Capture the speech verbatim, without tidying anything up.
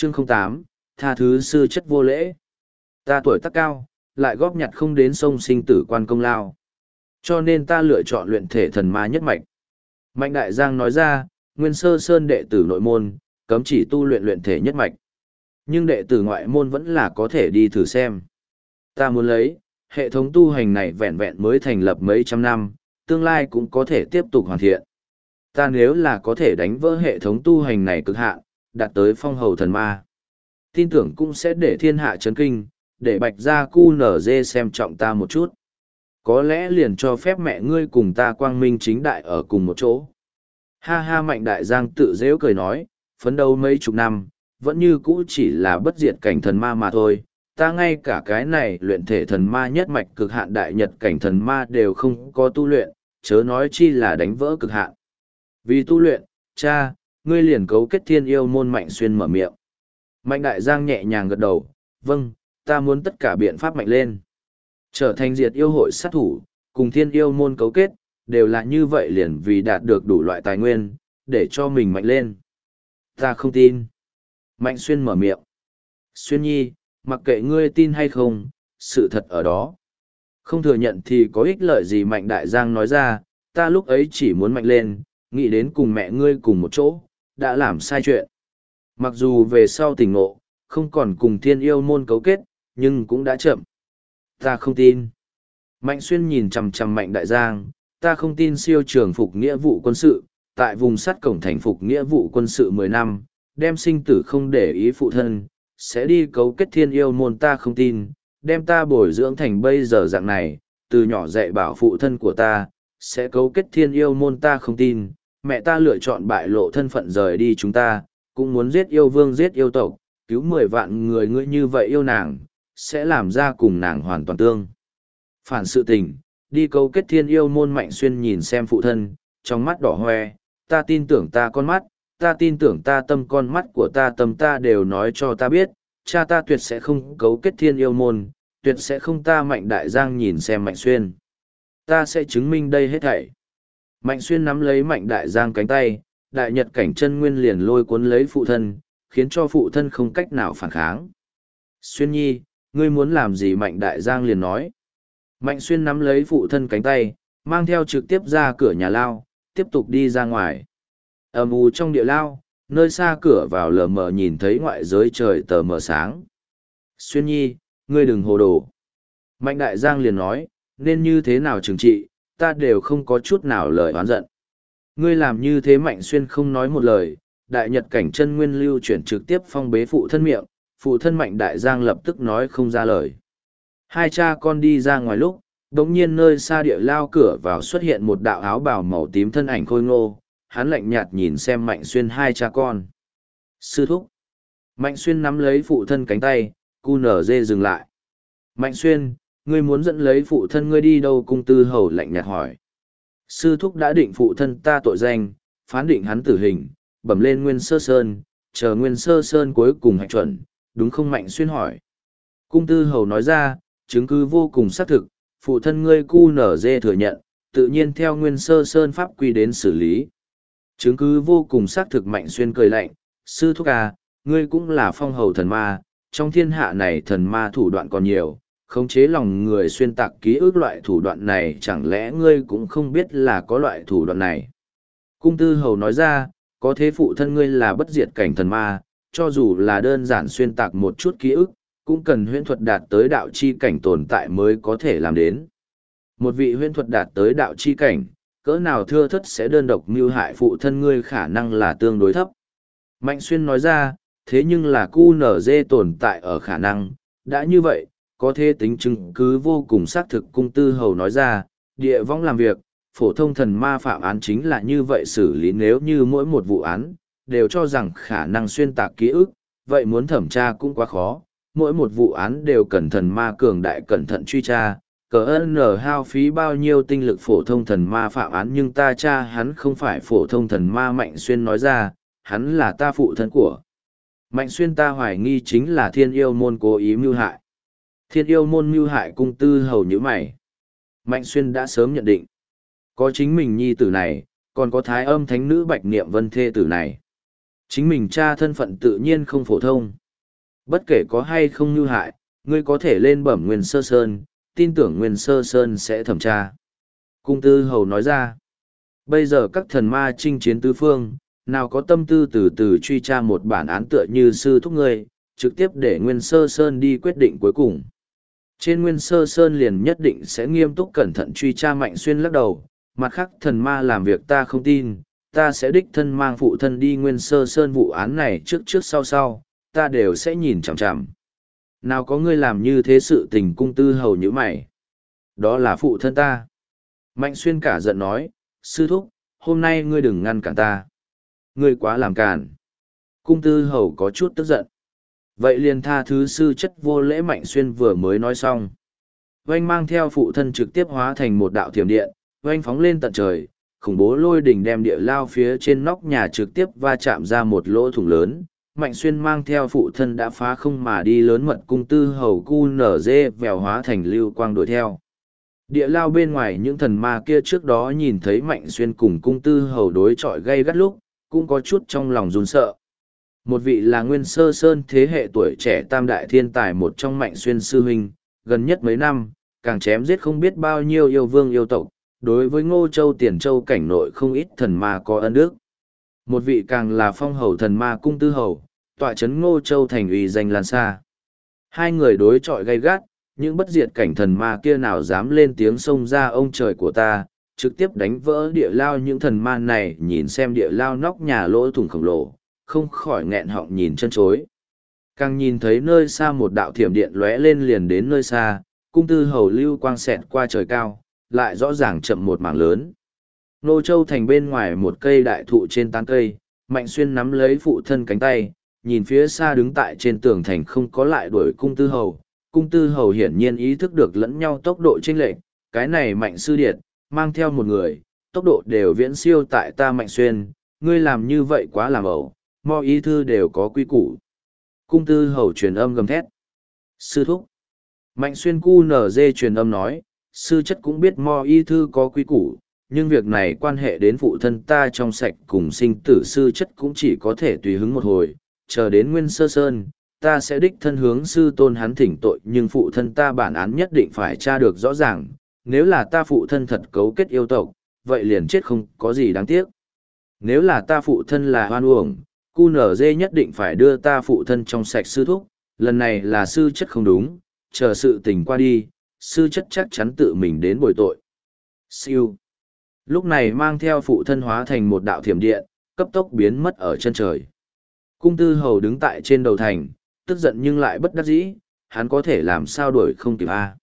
Chương không tám, tha thứ sư chất vô lễ. Ta tuổi tác cao, lại góp nhặt không đến sông sinh tử quan công lao. Cho nên ta lựa chọn luyện thể thần ma nhất mạch. Mạnh Đại Giang nói ra, Nguyên Sơ Sơn đệ tử nội môn, cấm chỉ tu luyện luyện thể nhất mạch. Nhưng đệ tử ngoại môn vẫn là có thể đi thử xem. Ta muốn lấy, hệ thống tu hành này vẹn vẹn mới thành lập mấy trăm năm, tương lai cũng có thể tiếp tục hoàn thiện. Ta nếu là có thể đánh vỡ hệ thống tu hành này cực hạn, đạt tới phong hầu thần ma. Tin tưởng cũng sẽ để thiên hạ chấn kinh, để bạch gia cu nở dê xem trọng ta một chút. Có lẽ liền cho phép mẹ ngươi cùng ta quang minh chính đại ở cùng một chỗ. Ha ha, Mạnh Đại Giang tự dễu cười nói, phấn đấu mấy chục năm, vẫn như cũ chỉ là bất diệt cảnh thần ma mà thôi. Ta ngay cả cái này luyện thể thần ma nhất mạch cực hạn đại nhật cảnh thần ma đều không có tu luyện, chớ nói chi là đánh vỡ cực hạn. Vì tu luyện, cha, ngươi liền cấu kết thiên yêu môn. Mạnh Xuyên mở miệng. Mạnh Đại Giang nhẹ nhàng gật đầu, vâng, ta muốn tất cả biện pháp mạnh lên. Trở thành diệt yêu hội sát thủ, cùng thiên yêu môn cấu kết, đều là như vậy liền vì đạt được đủ loại tài nguyên, để cho mình mạnh lên. Ta không tin. Mạnh Xuyên mở miệng. Xuyên nhi, mặc kệ ngươi tin hay không, sự thật ở đó. Không thừa nhận thì có ích lợi gì. Mạnh Đại Giang nói ra, ta lúc ấy chỉ muốn mạnh lên, nghĩ đến cùng mẹ ngươi cùng một chỗ, đã làm sai chuyện. Mặc dù về sau tỉnh ngộ, không còn cùng thiên yêu môn cấu kết, nhưng cũng đã chậm. Ta không tin. Mạnh Xuyên nhìn chằm chằm Mạnh Đại Giang, ta không tin siêu trường phục nghĩa vụ quân sự, tại vùng sắt cổng thành phục nghĩa vụ quân sự mười năm, đem sinh tử không để ý phụ thân, sẽ đi cấu kết thiên yêu môn. Ta không tin, đem ta bồi dưỡng thành bây giờ dạng này, từ nhỏ dạy bảo phụ thân của ta, sẽ cấu kết thiên yêu môn. Ta không tin, mẹ ta lựa chọn bại lộ thân phận rời đi chúng ta, cũng muốn giết yêu vương giết yêu tộc, cứu mười vạn người. Ngươi như vậy yêu nàng, sẽ làm ra cùng nàng hoàn toàn tương phản sự tình, đi cấu kết thiên yêu môn. Mạnh Xuyên nhìn xem phụ thân, trong mắt đỏ hoe, ta tin tưởng ta con mắt, ta tin tưởng ta tâm, con mắt của ta tâm ta đều nói cho ta biết, cha ta tuyệt sẽ không cấu kết thiên yêu môn, tuyệt sẽ không. Ta Mạnh Đại Giang nhìn xem Mạnh Xuyên, ta sẽ chứng minh đây hết thảy. Mạnh Xuyên nắm lấy Mạnh Đại Giang cánh tay, đại nhật cảnh chân nguyên liền lôi cuốn lấy phụ thân, khiến cho phụ thân không cách nào phản kháng. Xuyên nhi, ngươi muốn làm gì? Mạnh Đại Giang liền nói. Mạnh Xuyên nắm lấy phụ thân cánh tay, mang theo trực tiếp ra cửa nhà lao, tiếp tục đi ra ngoài. Ầm ù trong địa lao, nơi xa cửa vào lờ mờ nhìn thấy ngoại giới trời tờ mờ sáng. Xuyên nhi, ngươi đừng hồ đồ. Mạnh Đại Giang liền nói, nên như thế nào trừng trị, ta đều không có chút nào lời oán giận. Ngươi làm như thế. Mạnh Xuyên không nói một lời, đại nhật cảnh chân nguyên lưu chuyển trực tiếp phong bế phụ thân miệng, phụ thân Mạnh Đại Giang lập tức nói không ra lời. Hai cha con đi ra ngoài lúc, đống nhiên nơi xa địa lao cửa vào xuất hiện một đạo áo bào màu tím thân ảnh khôi ngô, hắn lạnh nhạt nhìn xem Mạnh Xuyên hai cha con. Sư thúc. Mạnh Xuyên nắm lấy phụ thân cánh tay, cu nở dê dừng lại. Mạnh Xuyên, ngươi muốn dẫn lấy phụ thân ngươi đi đâu? Cung Tư Hầu lạnh nhạt hỏi. Sư thúc đã định phụ thân ta tội danh, phán định hắn tử hình, bẩm lên Nguyên Sơ Sơn, chờ Nguyên Sơ Sơn cuối cùng hạch chuẩn, đúng không? Mạnh Xuyên hỏi. Cung Tư Hầu nói ra, chứng cứ vô cùng xác thực, phụ thân ngươi cu nở dê thừa nhận, tự nhiên theo Nguyên Sơ Sơn pháp quy đến xử lý. Chứng cứ vô cùng xác thực. Mạnh Xuyên cười lạnh, sư thúc à, ngươi cũng là phong hầu thần ma, trong thiên hạ này thần ma thủ đoạn còn nhiều, khống chế lòng người xuyên tạc ký ức loại thủ đoạn này, chẳng lẽ ngươi cũng không biết là có loại thủ đoạn này? Cung Tư Hầu nói ra, có thế phụ thân ngươi là bất diệt cảnh thần ma, cho dù là đơn giản xuyên tạc một chút ký ức, cũng cần huyễn thuật đạt tới đạo chi cảnh tồn tại mới có thể làm đến. Một vị huyễn thuật đạt tới đạo chi cảnh, cỡ nào thưa thất sẽ đơn độc mưu hại phụ thân ngươi khả năng là tương đối thấp. Mạnh Xuyên nói ra, thế nhưng là cu nở dê tồn tại ở khả năng, đã như vậy, có thể tính chứng cứ vô cùng xác thực. Cung Tư Hầu nói ra, địa võng làm việc, phổ thông thần ma phạm án chính là như vậy xử lý. Nếu như mỗi một vụ án, đều cho rằng khả năng xuyên tạc ký ức, vậy muốn thẩm tra cũng quá khó. Mỗi một vụ án đều cần thần ma cường đại cẩn thận truy tra, cờ ơn nở hao phí bao nhiêu tinh lực phổ thông thần ma phạm án, nhưng ta cha hắn không phải phổ thông thần ma. Mạnh Xuyên nói ra, hắn là ta phụ thân của. Mạnh Xuyên, ta hoài nghi chính là thiên yêu môn cố ý mưu hại. Thiên yêu môn mưu hại? Cung Tư Hầu như mày. Mạnh Xuyên đã sớm nhận định, có chính mình nhi tử này, còn có thái âm thánh nữ Bạch Niệm Vân thê tử này. Chính mình cha thân phận tự nhiên không phổ thông. Bất kể có hay không như hại, ngươi có thể lên bẩm Nguyên Sơ Sơn, tin tưởng Nguyên Sơ Sơn sẽ thẩm tra. Cung Tư Hầu nói ra, bây giờ các thần ma chinh chiến tứ phương, nào có tâm tư từ từ truy tra một bản án tựa như sư thúc ngươi, trực tiếp để Nguyên Sơ Sơn đi quyết định cuối cùng. Trên Nguyên Sơ Sơn liền nhất định sẽ nghiêm túc cẩn thận truy tra Mạnh Xuyên lắc đầu, mặt khác thần ma làm việc ta không tin, ta sẽ đích thân mang phụ thân đi Nguyên Sơ Sơn vụ án này trước trước sau sau, ta đều sẽ nhìn chằm chằm. Nào có ngươi làm như thế sự tình. Cung Tư Hầu như mày. Đó là phụ thân ta. Mạnh Xuyên cả giận nói, sư thúc, hôm nay ngươi đừng ngăn cản ta. Ngươi quá làm cản. Cung Tư Hầu có chút tức giận. Vậy liền tha thứ sư chất vô lễ. Mạnh Xuyên vừa mới nói xong. Oanh mang theo phụ thân trực tiếp hóa thành một đạo thiểm điện, oanh phóng lên tận trời, khủng bố lôi đỉnh đem địa lao phía trên nóc nhà trực tiếp va chạm ra một lỗ thủng lớn. Mạnh Xuyên mang theo phụ thân đã phá không mà đi lớn mật. Cung Tư Hầu cu nở dê vèo hóa thành lưu quang đuổi theo. Địa lao bên ngoài những thần ma kia trước đó nhìn thấy Mạnh Xuyên cùng Cung Tư Hầu đối chọi gay gắt lúc, cũng có chút trong lòng run sợ. Một vị là Nguyên Sơ Sơn thế hệ tuổi trẻ tam đại thiên tài, một trong Mạnh Xuyên sư huynh, gần nhất mấy năm, càng chém giết không biết bao nhiêu yêu vương yêu tộc, đối với Ngô Châu Tiền Châu cảnh nội không ít thần ma có ân đức. Một vị càng là phong hầu thần ma Cung Tư Hầu, tọa chấn Ngô Châu thành uy danh lan xa. Hai người đối chọi gay gắt, những bất diệt cảnh thần ma kia nào dám lên tiếng xông ra ông trời của ta, trực tiếp đánh vỡ địa lao. Những thần ma này nhìn xem địa lao nóc nhà lỗ thủng khổng lồ, không khỏi nghẹn họng nhìn chân chối. Càng nhìn thấy nơi xa một đạo thiểm điện lóe lên liền đến nơi xa, Cung Tư Hầu lưu quang xẹt qua trời cao, lại rõ ràng chậm một mảng lớn. Nô Châu thành bên ngoài một cây đại thụ trên tán cây, Mạnh Xuyên nắm lấy phụ thân cánh tay, nhìn phía xa đứng tại trên tường thành không có lại đuổi Cung Tư Hầu. Cung Tư Hầu hiển nhiên ý thức được lẫn nhau tốc độ chênh lệch, cái này Mạnh sư điệt, mang theo một người, tốc độ đều viễn siêu tại ta Mạnh Xuyên, ngươi làm như vậy quá làm ẩu, Mo ý thư đều có quy củ. Cung Tư Hầu truyền âm gầm thét. Sư thúc. Mạnh Xuyên cu nở dê truyền âm nói, sư chất cũng biết Mo y thư có quy củ, nhưng việc này quan hệ đến phụ thân ta trong sạch cùng sinh tử, sư chất cũng chỉ có thể tùy hứng một hồi, chờ đến Nguyên Sơ Sơn, ta sẽ đích thân hướng sư tôn hắn thỉnh tội, nhưng phụ thân ta bản án nhất định phải tra được rõ ràng, nếu là ta phụ thân thật cấu kết yêu tộc, vậy liền chết không có gì đáng tiếc. Nếu là ta phụ thân là hoan uổng, cu nở dê nhất định phải đưa ta phụ thân trong sạch. Sư thúc, lần này là sư chất không đúng, chờ sự tình qua đi, sư chất chắc chắn tự mình đến bồi tội. Siêu. Lúc này mang theo phụ thân hóa thành một đạo thiểm điện, cấp tốc biến mất ở chân trời. Cung Tư Hầu đứng tại trên đầu thành, tức giận nhưng lại bất đắc dĩ, hắn có thể làm sao đuổi không kịp a.